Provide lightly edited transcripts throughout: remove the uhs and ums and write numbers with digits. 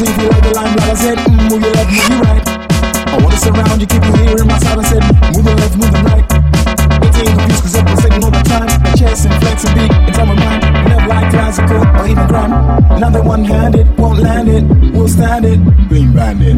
see if you like the line, like I said, move your left, move your right. I wanna surround you, keep you hearing my sound. I said, move the left, move the right. It's ain't confused cause I'm pulsating all the time. My chest and flex and beat, it's on my mind. Never like classical or even grime. Another one-handed, won't land it, we'll stand it. Green Bandit.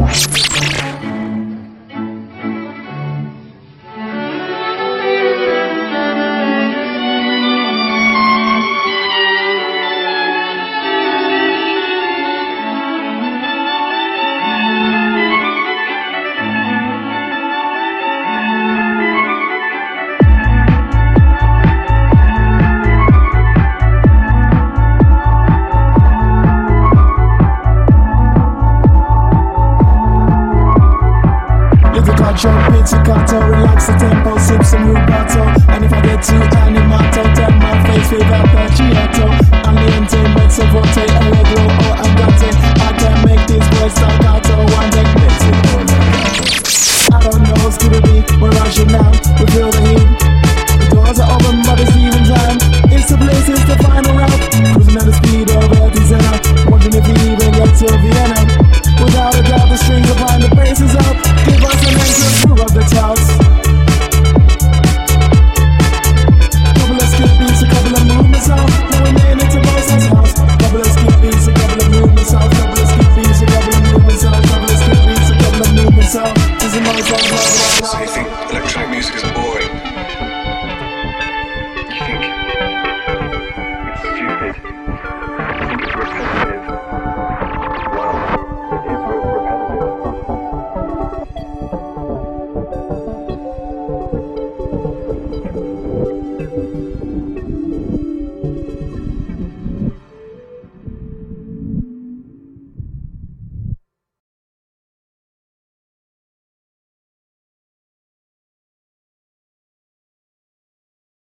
Pizzicato, relax the tempo, sip some rubato. And if I get too animato, turn my face with a perciato. Aliente, mezzo forte, allegro or andante. I can make this voice staccato, one take makes it all I don't know, Scooby, we're rushing now, we feel the heat. The doors are open, but it's even time. It's the place, it's the final route. Cruising at the speed of Vertizena, wondering if we even get to Vienna. Without a doubt, the strings are fine, the bass is up. Give us an entrance, move up the touts. Couple of skip beats, a couple of movements out. Now we made it to Moses' house. Couple of skip beats, a couple of movements out. Couple of skip beats, a couple of movements out. Couple of skip beats, a couple of movements out. This is my song.